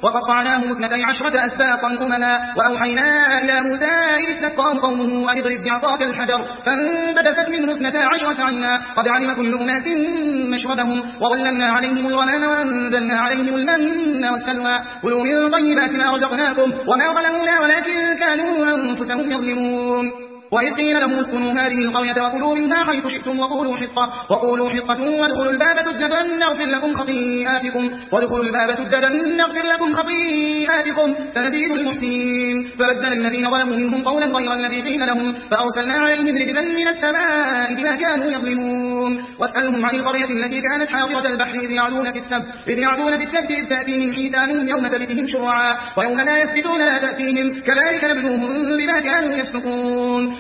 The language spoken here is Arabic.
وقطعناهم 12 أسباطا أمما وأوحينا إلى موسى إذ استسقاه قومه أن اضرب بعصاك الحجر فانبجست منه 12 عينا قد علم كل أناس مشربهم وظللنا عليهم الغمام وأنزلنا عليهم المن والسلوى كلوا من طيبات ما رزقناكم وما ظلمونا ولكن كانوا أنفسهم يظلمون وإذ قيل لهم اسكنوا هذه القرية وكلوا منها حيث شئتم وقولوا حطة وادخلوا الباب سجدا نغفر لكم خطيئاتكم سنزيد المحسنين فبدل الذين ظلموا منهم قولا غير الذي قيل لهم فأرسلنا عليهم رجزا من السماء بما كانوا يظلمون واسألهم عن القرية التي كانت حاضرة البحر إذ يعدون في السبت إذ تأتيهم حيتانهم يوم سبتهم شرعا ويوم لا يسبتون لا تأتيهم كذلك نبلوهم بما كانوا يفسقون